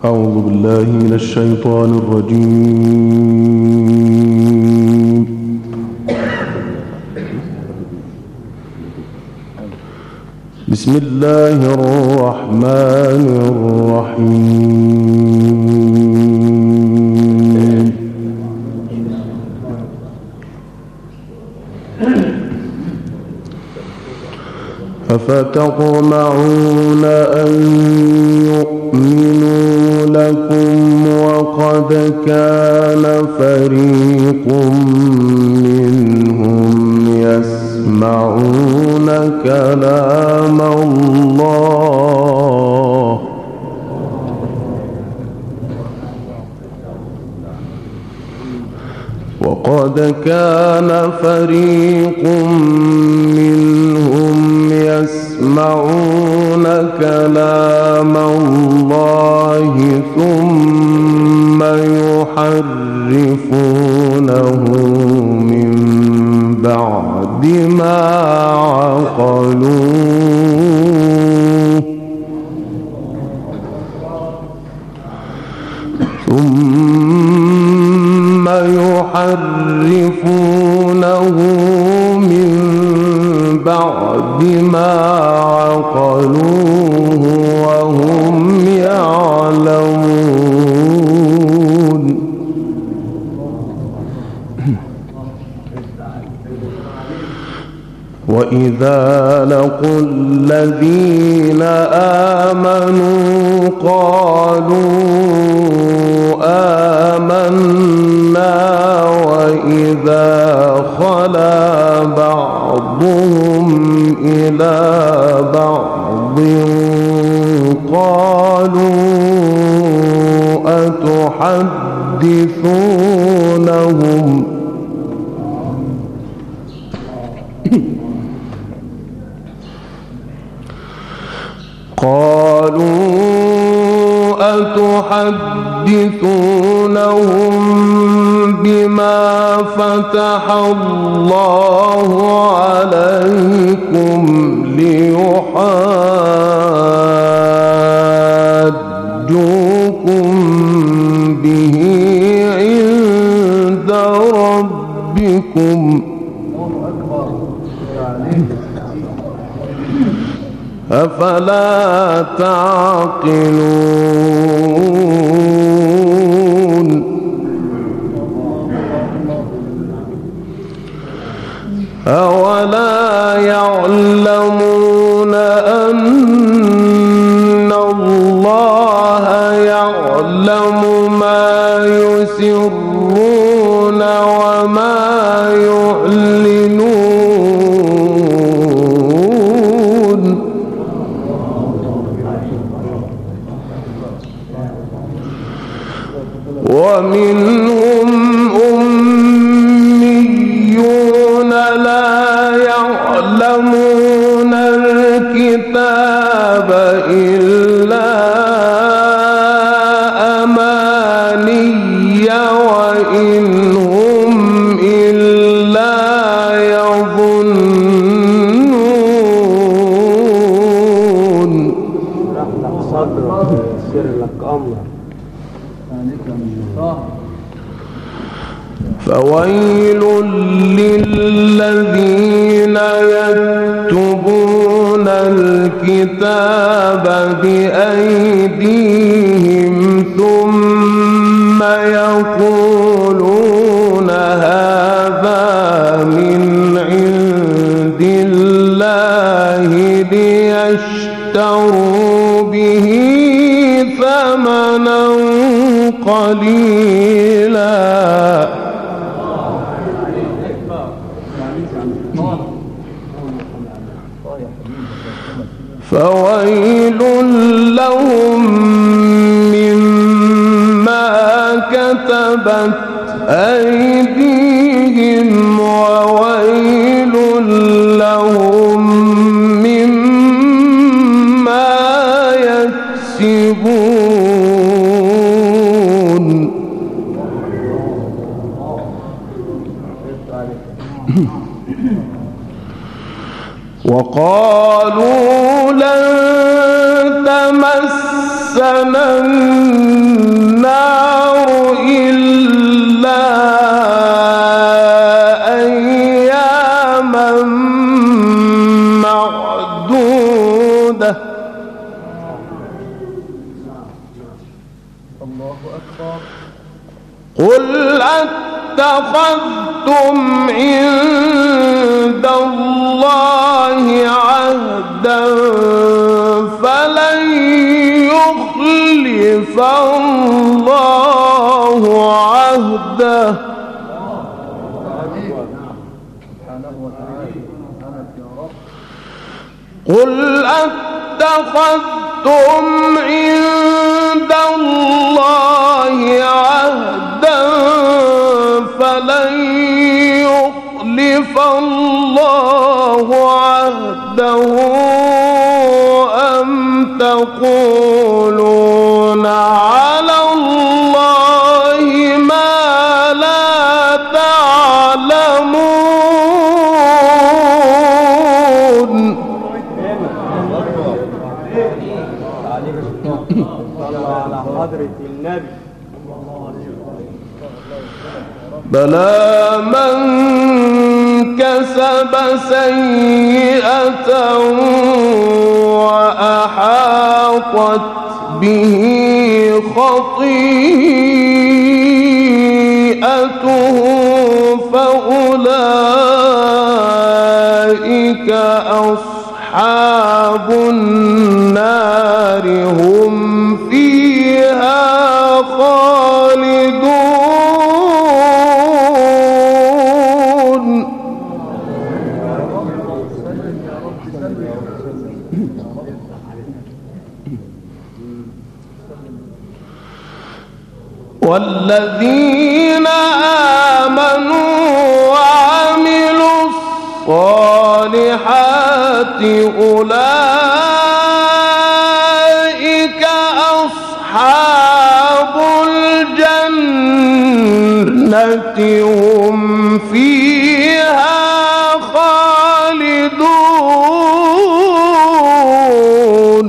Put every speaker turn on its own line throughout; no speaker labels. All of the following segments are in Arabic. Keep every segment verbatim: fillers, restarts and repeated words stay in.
أعوذ بالله من الشيطان الرجيم. بسم الله الرحمن الرحيم. أفتطمعون أن يؤمنوا لكم وقد كان فريق منهم يسمعون كلام الله وقد كان فريق منهم يسمعون كلام الله ثم يحرفونه من بعد ما عقلوه ثم يحرفونه من بعد ما عقلوه وهم يعلمون. وإذا لقوا الذين آمنوا قالوا آمنا وإذا خلا بعضهم إلى بعض قالوا أتحدثونهم قالوا أتحدثونهم بما فتح الله عليكم ليحاجوكم به عند ربكم أفلا تعقلون. أولا يعلمون أن الله يعلم ما يسرون وما يعلنون ومنهم أميون لا يعلمون الكتاب إلا أماني وإن هم إلا يظنون. فويل للذين يكتبون الكتاب بأيديهم ثم يقولون هذا من عند الله ليشتروا به ثمنا قليلا فويل لهم مما كتبت أيديهم وويل لهم مما يكسبون. وقالوا لن تمس تمسنا النار إلا أياما معدودة.
الله أكبر.
قل اتخذتم عند الله عهدا فلن يخلف الله عهده. قل اتخذتم عند الله عهدا فلن يخلف الله عهده أم تقولون على الله ما لا تعلمون.
على حضرة النبي.
بلى من كسب سيئة وأحاطت به خطيئته فأولئك أصحاب النار هم فيها خالدون. والذين آمنوا وعملوا الصالحات أولئك أصحاب الجنة هم فيها خالدون.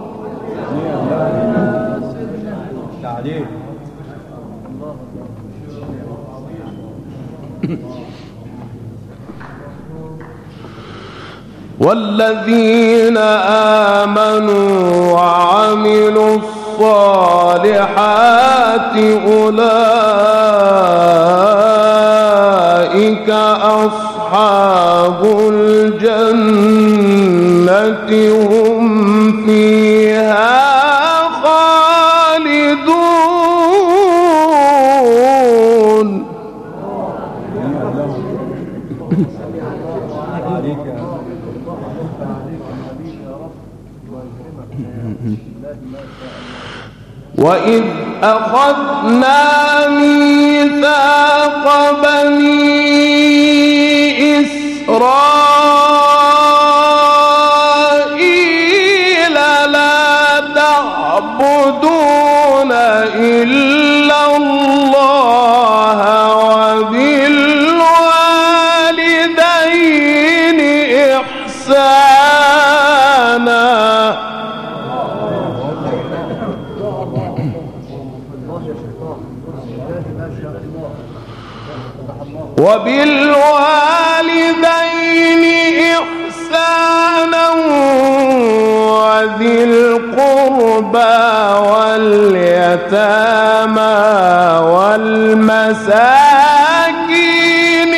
والذين آمنوا وعملوا الصالحات أولئك أصحاب الجنة هم فيها خالدون. وإذ أخذنا ميثاق بني إسرائيل لا تعبدون إلا الله وبالوالدين إحسانا. وبالوالدين إحسانا وذي القربى واليتامى والمساكين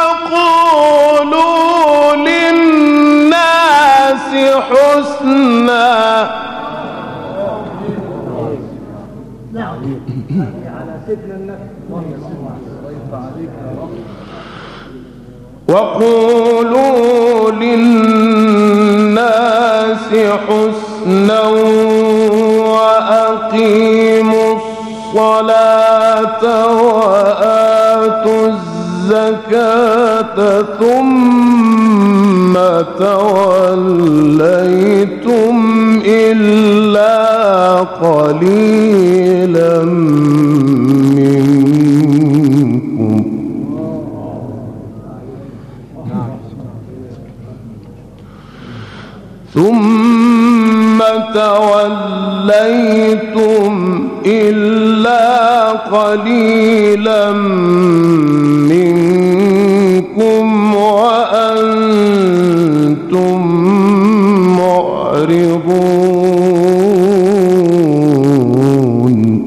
وقولوا للناس حسنا. وقولوا للناس حسنا وأقيموا الصلاة وآتوا الزكاة ثم توليتم إلا قليلا منكم. ثم توليتم توليتم إلا قليلا منكم وأنتم معرضون.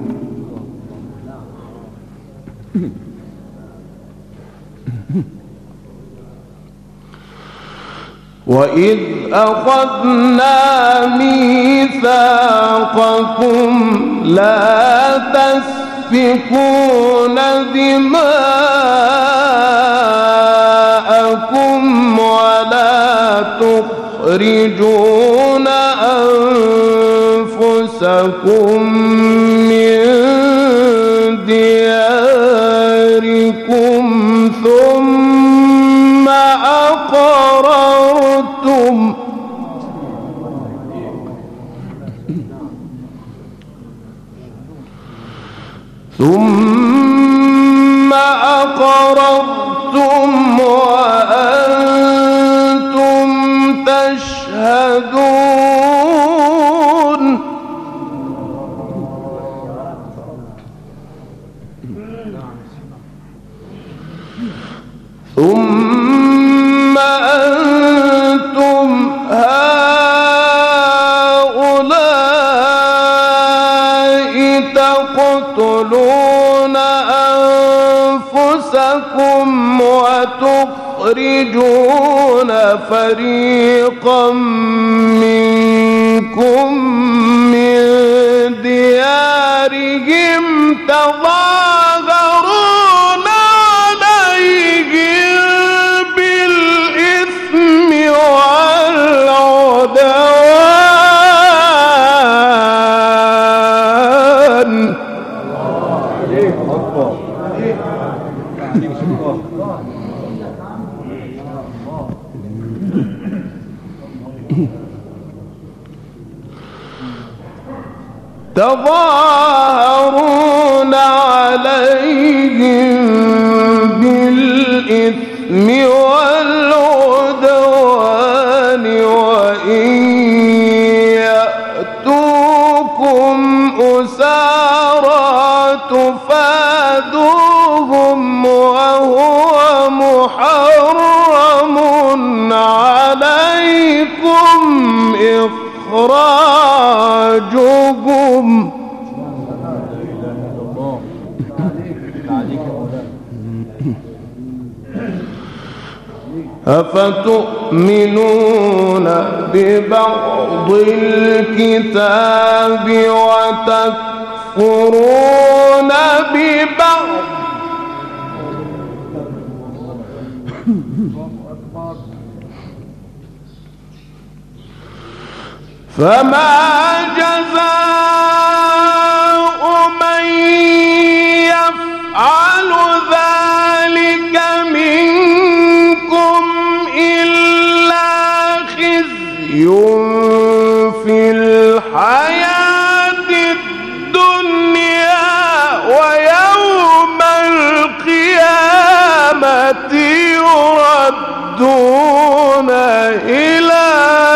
وإذ أخذنا ميثاقكم لا تسفكون دماءكم ولا تخرجون أنفسكم من دياركم ثم أقررتم ثم أقررتم وأنتم تشهدون. ثم أنتم هؤلاء تقتلون أنفسكم وتخرجون فريقا منكم من ديارهم تظاهرون عليهم بالإثم والعدوان. تظاهرون عليهم بالإثم والعدوان وإن يأتوكم أسارى تفادوهم وهو محرم عليكم إخراجهم أفتؤمنون ببعض الكتاب وتكفرون ببعض فما جزاء من يفعل ذلك منكم إلا خزي في الحياة الدنيا ويوم القيامة يردون إلى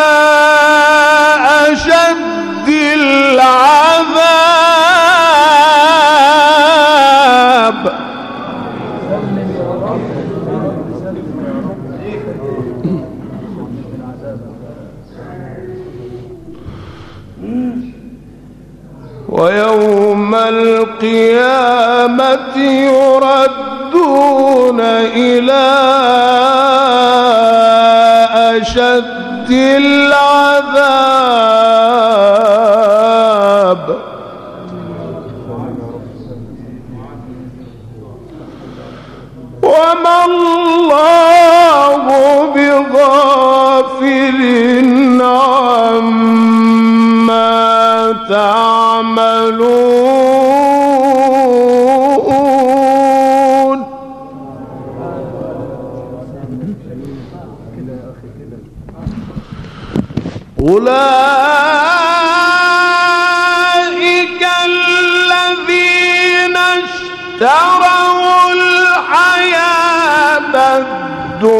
أشد العذاب. ويوم القيامة يردون إلى أشد العذاب. وما الله بغافل عما تعملون. أولئك الذين اشتروا الحياة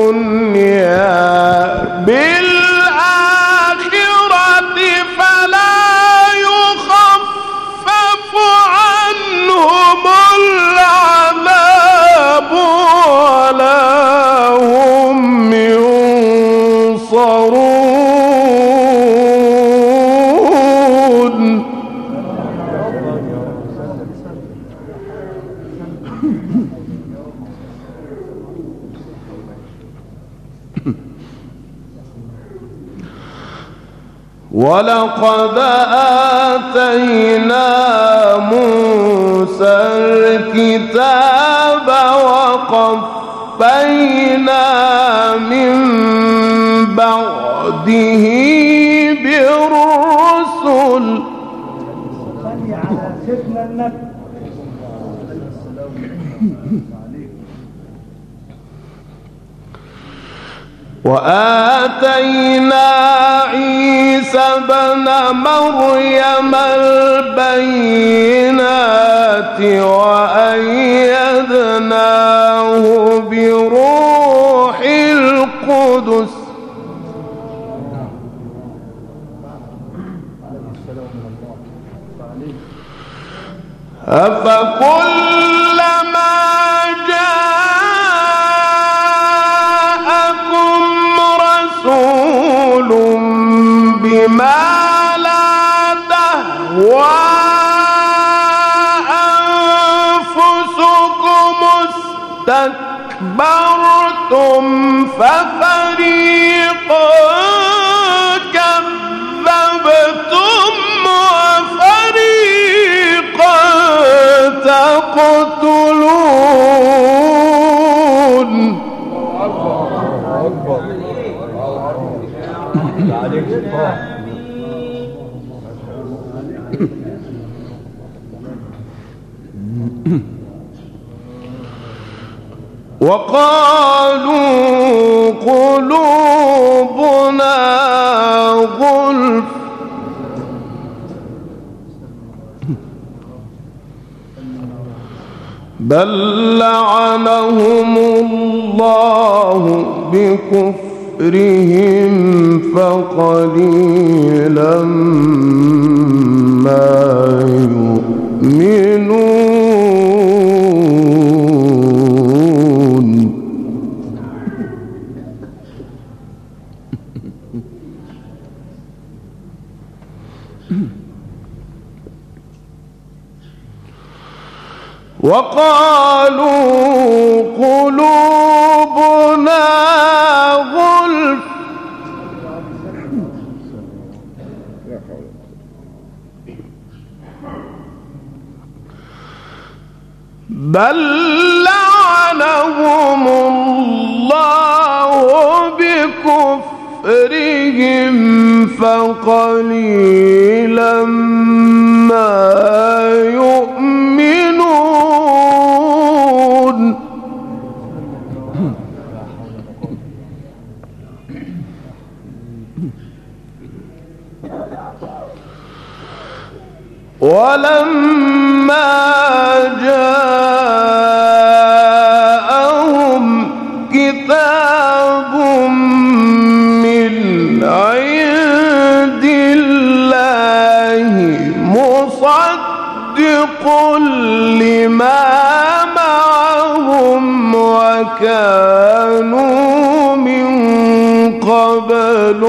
الدنيا بالآخرة فلا ولقد آتينا موسى الكتاب وقفينا من بعده بالرسل.
صلي على سيدنا النبي.
وآتينا عيسى ابن مريم البينات وأيدناه بروح القدس أفكلما جاءكم رسول بما لا تهوى أنفسكم استكبرتم ففريقا كذبتم وفريقا تقتلون. وقالوا قلوبنا غلف بل لعنهم الله بكفرهم فقليلا ما يؤمنون. وقالوا قلوبنا غلف بل لعنهم الله بكفرهم فقليلا ما يؤمنون. ولما جاءهم كتاب من عند الله مصدق لما معهم وكانوا من قبل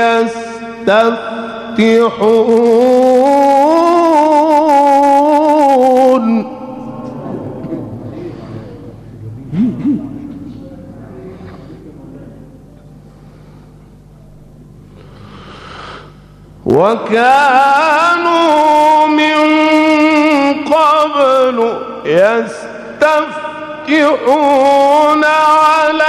يستفتحون وكانوا من قبل يستفتحون على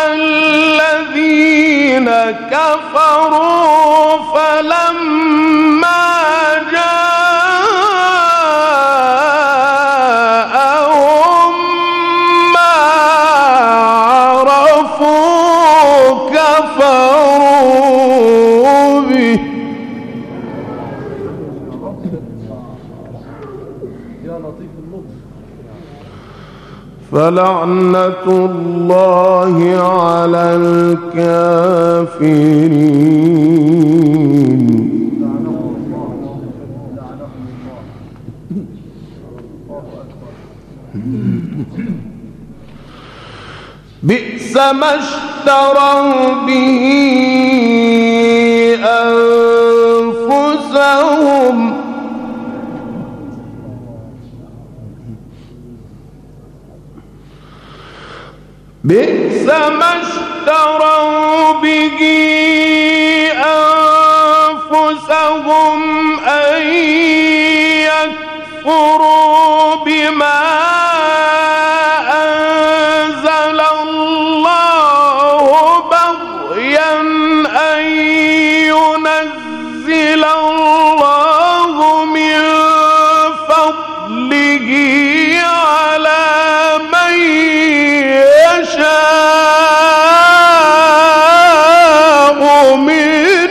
الذين كفروا فلما جاءهم ما عرفوا كفروا به فلعنة الله على الكافرين. بئس ما اشتروا به أنفسهم بئس ما اشتروا به أنفسهم أن يكفروا بما أنزل الله بغيا أن ينزل الله من فضله على من يشاء من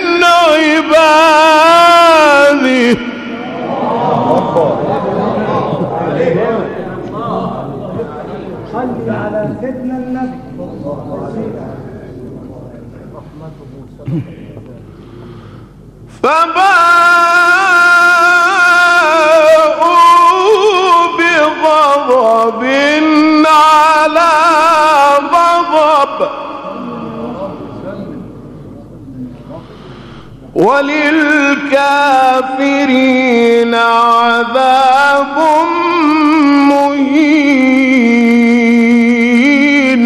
عباده.
صل على سيدنا النبي.
فباءوا بغضب على غضب وللكافرين عذاب مهين.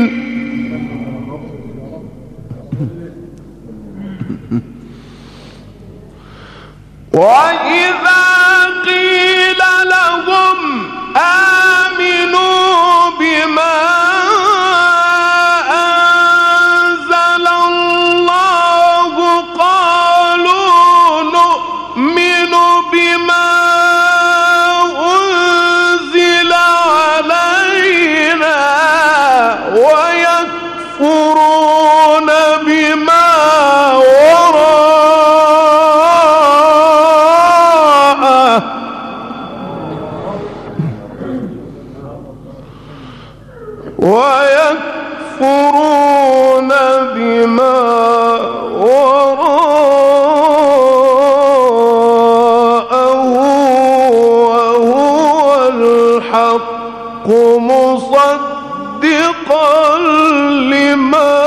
وإذا قيل لهم آمنوا بما أنزل الله قالوا نؤمن بما أنزل علينا ويكفرون بما ويكفرون بما وراءه وهو الحق مصدقا لما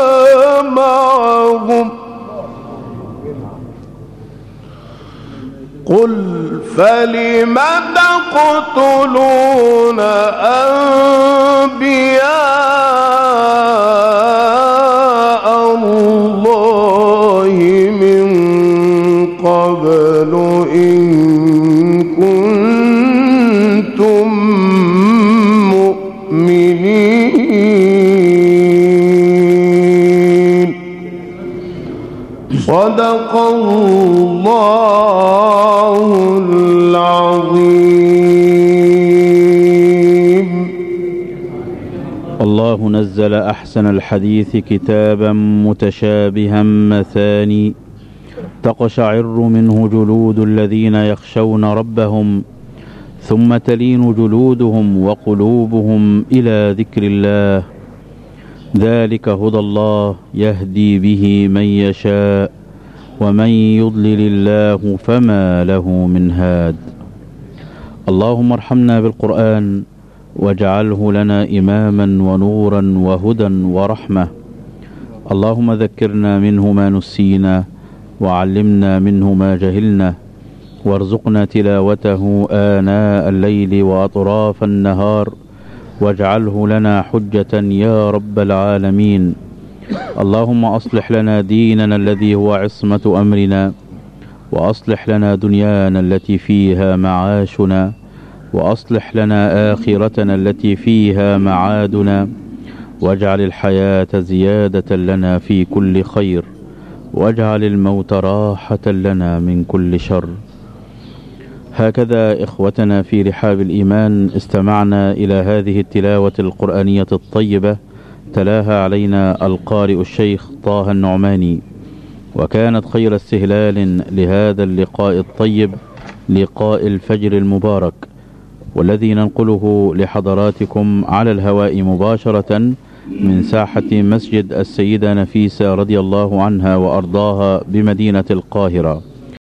معهم. قل فلم تقتلون أنبياء الله من قبل إن كنتم مؤمنين. صدق الله العظيم.
الله نزل أحسن الحديث كتابا متشابها مثاني تقشعر منه جلود الذين يخشون ربهم ثم تلين جلودهم وقلوبهم إلى ذكر الله ذلك هدى الله يهدي به من يشاء ومن يضلل الله فما له من هاد. اللهم ارحمنا بالقرآن واجعله لنا إماما ونورا وهدى ورحمة. اللهم ذكرنا منه ما نسينا وعلمنا منه ما جهلنا وارزقنا تلاوته آناء الليل وأطراف النهار واجعله لنا حجة يا رب العالمين. اللهم أصلح لنا ديننا الذي هو عصمة أمرنا وأصلح لنا دنيانا التي فيها معاشنا وأصلح لنا آخرتنا التي فيها معادنا واجعل الحياة زيادة لنا في كل خير واجعل الموت راحة لنا من كل شر. هكذا إخوتنا في رحاب الإيمان استمعنا إلى هذه التلاوة القرآنية الطيبة تلاها علينا القارئ الشيخ طه النعماني، وكانت خير استهلال لهذا اللقاء الطيب لقاء الفجر المبارك والذي ننقله لحضراتكم على الهواء مباشرة من ساحة مسجد السيدة نفيسة رضي الله عنها وأرضاها بمدينة القاهرة.